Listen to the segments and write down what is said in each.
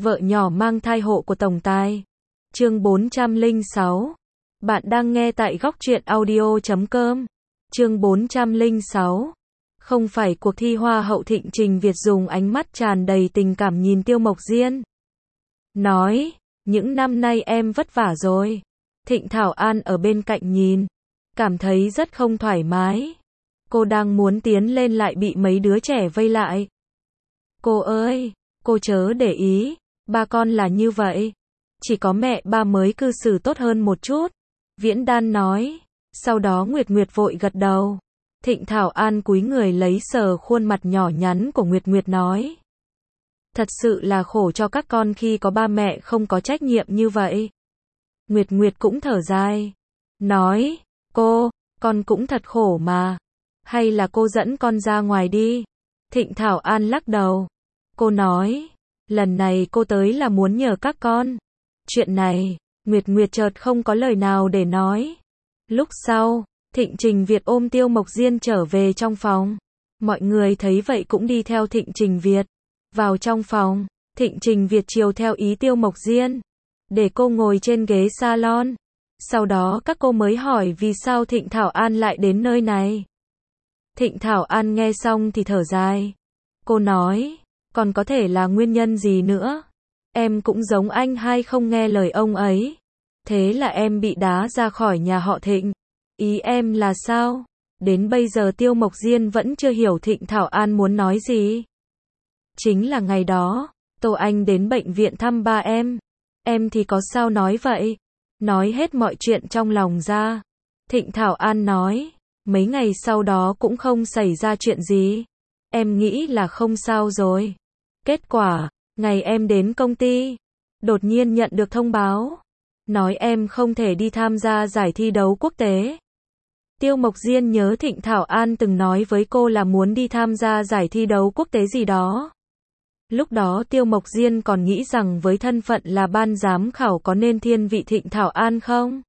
Vợ nhỏ mang thai hộ của tổng tài. Chương 406. Bạn đang nghe tại góc truyện audio.com. Chương 406. Không phải cuộc thi Hoa hậu Thịnh Trình Việt dùng ánh mắt tràn đầy tình cảm nhìn Tiêu Mộc Diên. Nói, những năm nay em vất vả rồi. Thịnh Thảo An ở bên cạnh nhìn, cảm thấy rất không thoải mái. Cô đang muốn tiến lên lại bị mấy đứa trẻ vây lại. Cô ơi, cô chớ để ý, ba con là như vậy. Chỉ có mẹ ba mới cư xử tốt hơn một chút. Viễn Đan nói. Sau đó Nguyệt Nguyệt vội gật đầu. Thịnh Thảo An cúi người lấy sờ khuôn mặt nhỏ nhắn của Nguyệt Nguyệt nói. Thật sự là khổ cho các con khi có ba mẹ không có trách nhiệm như vậy. Nguyệt Nguyệt cũng thở dài. Nói, con cũng thật khổ mà. Hay là cô dẫn con ra ngoài đi. Thịnh Thảo An lắc đầu. Cô nói, lần này cô tới là muốn nhờ các con. Chuyện này, Nguyệt Nguyệt chợt không có lời nào để nói. Lúc sau, Thịnh Trình Việt ôm Tiêu Mộc Diên trở về trong phòng. Mọi người thấy vậy cũng đi theo Thịnh Trình Việt. Vào trong phòng, Thịnh Trình Việt chiều theo ý Tiêu Mộc Diên. Để cô ngồi trên ghế salon. Sau đó các cô mới hỏi vì sao Thịnh Thảo An lại đến nơi này. Thịnh Thảo An nghe xong thì thở dài. Cô nói, còn có thể là nguyên nhân gì nữa. Em cũng giống anh hai không nghe lời ông ấy. Thế là em bị đá ra khỏi nhà họ Thịnh. Ý em là sao? Đến bây giờ Tiêu Mộc Diên vẫn chưa hiểu Thịnh Thảo An muốn nói gì. Chính là ngày đó, Tô Anh đến bệnh viện thăm ba em. Em thì có sao nói vậy? Nói hết mọi chuyện trong lòng ra. Thịnh Thảo An nói, mấy ngày sau đó cũng không xảy ra chuyện gì. Em nghĩ là không sao rồi. Kết quả, ngày em đến công ty, đột nhiên nhận được thông báo. Nói em không thể đi tham gia giải thi đấu quốc tế. Tiêu Mộc Diên nhớ Thịnh Thảo An từng nói với cô là muốn đi tham gia giải thi đấu quốc tế gì đó. Lúc đó Tiêu Mộc Diên còn nghĩ rằng với thân phận là ban giám khảo có nên thiên vị Thịnh Thảo An không?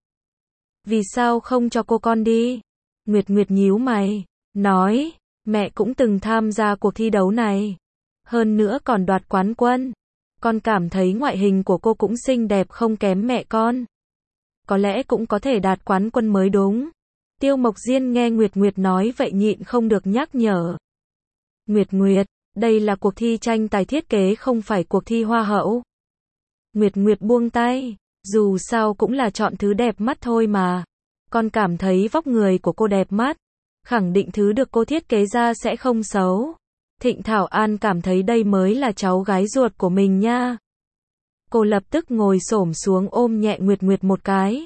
Vì sao không cho cô con đi? Nguyệt Nguyệt nhíu mày, nói, mẹ cũng từng tham gia cuộc thi đấu này. Hơn nữa còn đoạt quán quân. Con cảm thấy ngoại hình của cô cũng xinh đẹp không kém mẹ con. Có lẽ cũng có thể đạt quán quân mới đúng. Tiêu Mộc Diên nghe Nguyệt Nguyệt nói vậy nhịn không được nhắc nhở. Nguyệt Nguyệt, đây là cuộc thi tranh tài thiết kế không phải cuộc thi Hoa hậu. Nguyệt Nguyệt buông tay, dù sao cũng là chọn thứ đẹp mắt thôi mà. Con cảm thấy vóc người của cô đẹp mắt. Khẳng định thứ được cô thiết kế ra sẽ không xấu. Thịnh Thảo An cảm thấy đây mới là cháu gái ruột của mình nha. Cô lập tức ngồi xổm xuống ôm nhẹ Nguyệt Nguyệt một cái.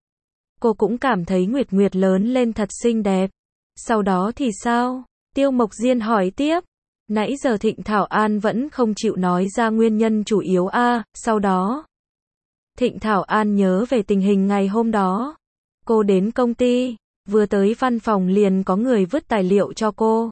Cô cũng cảm thấy Nguyệt Nguyệt lớn lên thật xinh đẹp. Sau đó thì sao? Tiêu Mộc Diên hỏi tiếp. Nãy giờ Thịnh Thảo An vẫn không chịu nói ra nguyên nhân chủ yếu sau đó. Thịnh Thảo An nhớ về tình hình ngày hôm đó. Cô đến công ty, vừa tới văn phòng liền có người vứt tài liệu cho cô.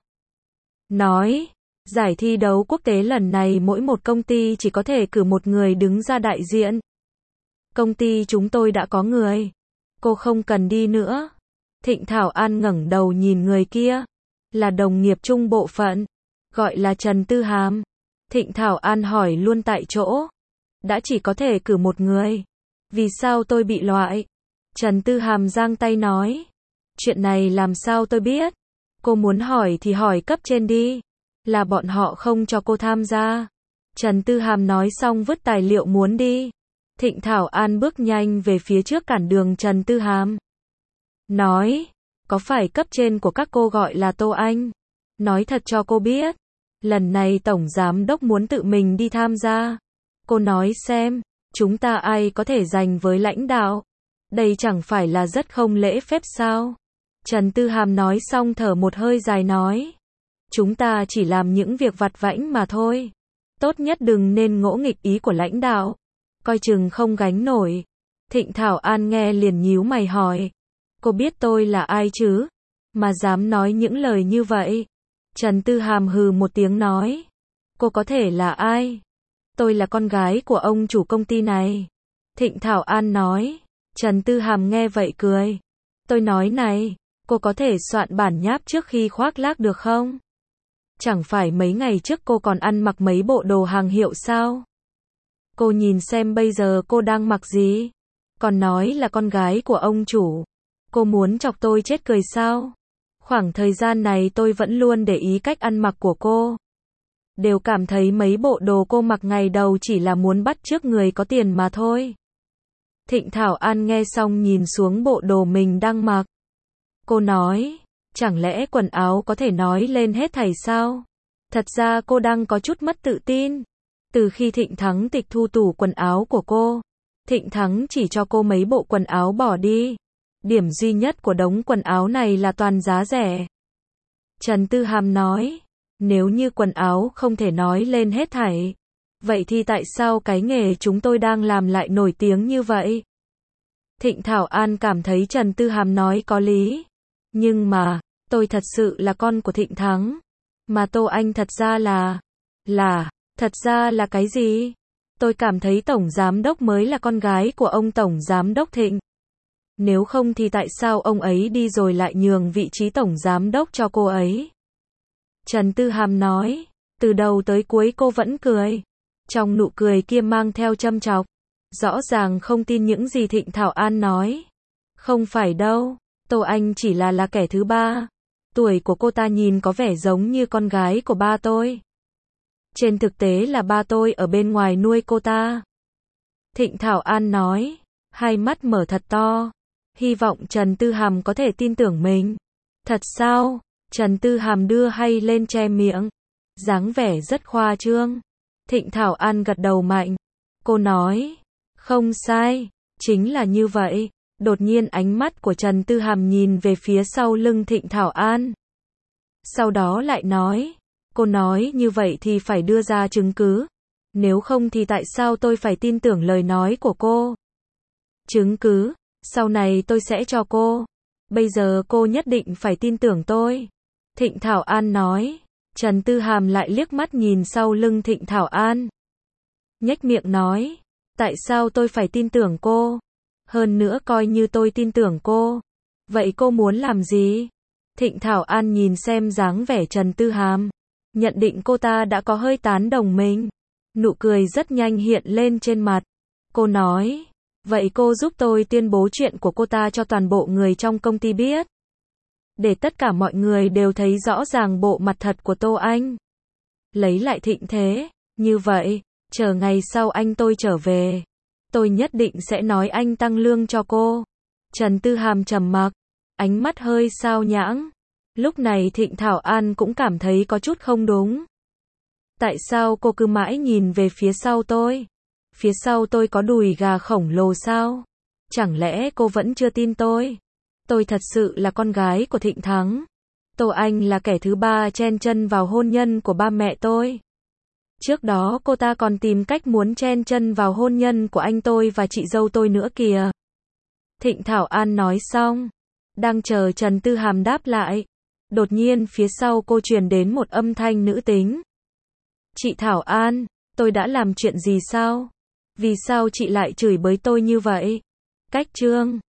Nói, giải thi đấu quốc tế lần này mỗi một công ty chỉ có thể cử một người đứng ra đại diện. Công ty chúng tôi đã có người. Cô không cần đi nữa. Thịnh Thảo An ngẩng đầu nhìn người kia. Là đồng nghiệp chung bộ phận. Gọi là Trần Tư Hàm. Thịnh Thảo An hỏi luôn tại chỗ. Đã chỉ có thể cử một người. Vì sao tôi bị loại? Trần Tư Hàm giang tay nói. Chuyện này làm sao tôi biết? Cô muốn hỏi thì hỏi cấp trên đi. Là bọn họ không cho cô tham gia. Trần Tư Hàm nói xong vứt tài liệu muốn đi. Thịnh Thảo An bước nhanh về phía trước cản đường Trần Tư Hàm. Nói, có phải cấp trên của các cô gọi là Tô Anh? Nói thật cho cô biết. Lần này Tổng Giám Đốc muốn tự mình đi tham gia. Cô nói xem, chúng ta ai có thể giành với lãnh đạo? Đây chẳng phải là rất không lễ phép sao? Trần Tư Hàm nói xong thở một hơi dài nói. Chúng ta chỉ làm những việc vặt vãnh mà thôi. Tốt nhất đừng nên ngỗ nghịch ý của lãnh đạo. Coi chừng không gánh nổi. Thịnh Thảo An nghe liền nhíu mày hỏi. Cô biết tôi là ai chứ? Mà dám nói những lời như vậy? Trần Tư Hàm hừ một tiếng nói. Cô có thể là ai? Tôi là con gái của ông chủ công ty này. Thịnh Thảo An nói. Trần Tư Hàm nghe vậy cười. Tôi nói này, cô có thể soạn bản nháp trước khi khoác lác được không? Chẳng phải mấy ngày trước cô còn ăn mặc mấy bộ đồ hàng hiệu sao? Cô nhìn xem bây giờ cô đang mặc gì? Còn nói là con gái của ông chủ. Cô muốn chọc tôi chết cười sao? Khoảng thời gian này tôi vẫn luôn để ý cách ăn mặc của cô. Đều cảm thấy mấy bộ đồ cô mặc ngày đầu chỉ là muốn bắt chước người có tiền mà thôi. Thịnh Thảo An nghe xong nhìn xuống bộ đồ mình đang mặc. Cô nói, chẳng lẽ quần áo có thể nói lên hết thảy sao? Thật ra cô đang có chút mất tự tin. Từ khi Thịnh Thắng tịch thu tủ quần áo của cô, Thịnh Thắng chỉ cho cô mấy bộ quần áo bỏ đi. Điểm duy nhất của đống quần áo này là toàn giá rẻ. Trần Tư Hàm nói, nếu như quần áo không thể nói lên hết thảy, vậy thì tại sao cái nghề chúng tôi đang làm lại nổi tiếng như vậy? Thịnh Thảo An cảm thấy Trần Tư Hàm nói có lý. Nhưng mà, tôi thật sự là con của Thịnh Thắng. Mà Tô Anh thật ra thật ra là cái gì? Tôi cảm thấy Tổng Giám Đốc mới là con gái của ông Tổng Giám Đốc Thịnh. Nếu không thì tại sao ông ấy đi rồi lại nhường vị trí Tổng Giám Đốc cho cô ấy? Trần Tư Hàm nói, từ đầu tới cuối cô vẫn cười. Trong nụ cười kia mang theo châm chọc. Rõ ràng không tin những gì Thịnh Thảo An nói. Không phải đâu, Tô Anh chỉ là kẻ thứ ba. Tuổi của cô ta nhìn có vẻ giống như con gái của ba tôi. Trên thực tế là ba tôi ở bên ngoài nuôi cô ta. Thịnh Thảo An nói, hai mắt mở thật to. Hy vọng Trần Tư Hàm có thể tin tưởng mình. Thật sao? Trần Tư Hàm đưa hay lên che miệng. Dáng vẻ rất khoa trương. Thịnh Thảo An gật đầu mạnh. Cô nói, không sai, chính là như vậy. Đột nhiên ánh mắt của Trần Tư Hàm nhìn về phía sau lưng Thịnh Thảo An. Sau đó lại nói, cô nói như vậy thì phải đưa ra chứng cứ. Nếu không thì tại sao tôi phải tin tưởng lời nói của cô? Chứng cứ, sau này tôi sẽ cho cô. Bây giờ cô nhất định phải tin tưởng tôi. Thịnh Thảo An nói. Trần Tư Hàm lại liếc mắt nhìn sau lưng Thịnh Thảo An. Nhếch miệng nói, tại sao tôi phải tin tưởng cô? Hơn nữa coi như tôi tin tưởng cô. Vậy cô muốn làm gì? Thịnh Thảo An nhìn xem dáng vẻ Trần Tư Hàm. Nhận định cô ta đã có hơi tán đồng mình. Nụ cười rất nhanh hiện lên trên mặt. Cô nói, vậy cô giúp tôi tuyên bố chuyện của cô ta cho toàn bộ người trong công ty biết. Để tất cả mọi người đều thấy rõ ràng bộ mặt thật của Tô Anh. Lấy lại thịnh thế. Như vậy, chờ ngày sau anh tôi trở về, tôi nhất định sẽ nói anh tăng lương cho cô. Trần Tư Hàm trầm mặc, ánh mắt hơi sao nhãng. Lúc này Thịnh Thảo An cũng cảm thấy có chút không đúng. Tại sao cô cứ mãi nhìn về phía sau tôi? Phía sau tôi có đùi gà khổng lồ sao? Chẳng lẽ cô vẫn chưa tin tôi? Tôi thật sự là con gái của Thịnh Thắng. Tô Anh là kẻ thứ ba chen chân vào hôn nhân của ba mẹ tôi. Trước đó cô ta còn tìm cách muốn chen chân vào hôn nhân của anh tôi và chị dâu tôi nữa kìa. Thịnh Thảo An nói xong, đang chờ Trần Tư Hàm đáp lại. Đột nhiên phía sau cô truyền đến một âm thanh nữ tính. Chị Thảo An, tôi đã làm chuyện gì sao? Vì sao chị lại chửi bới tôi như vậy? Cách chương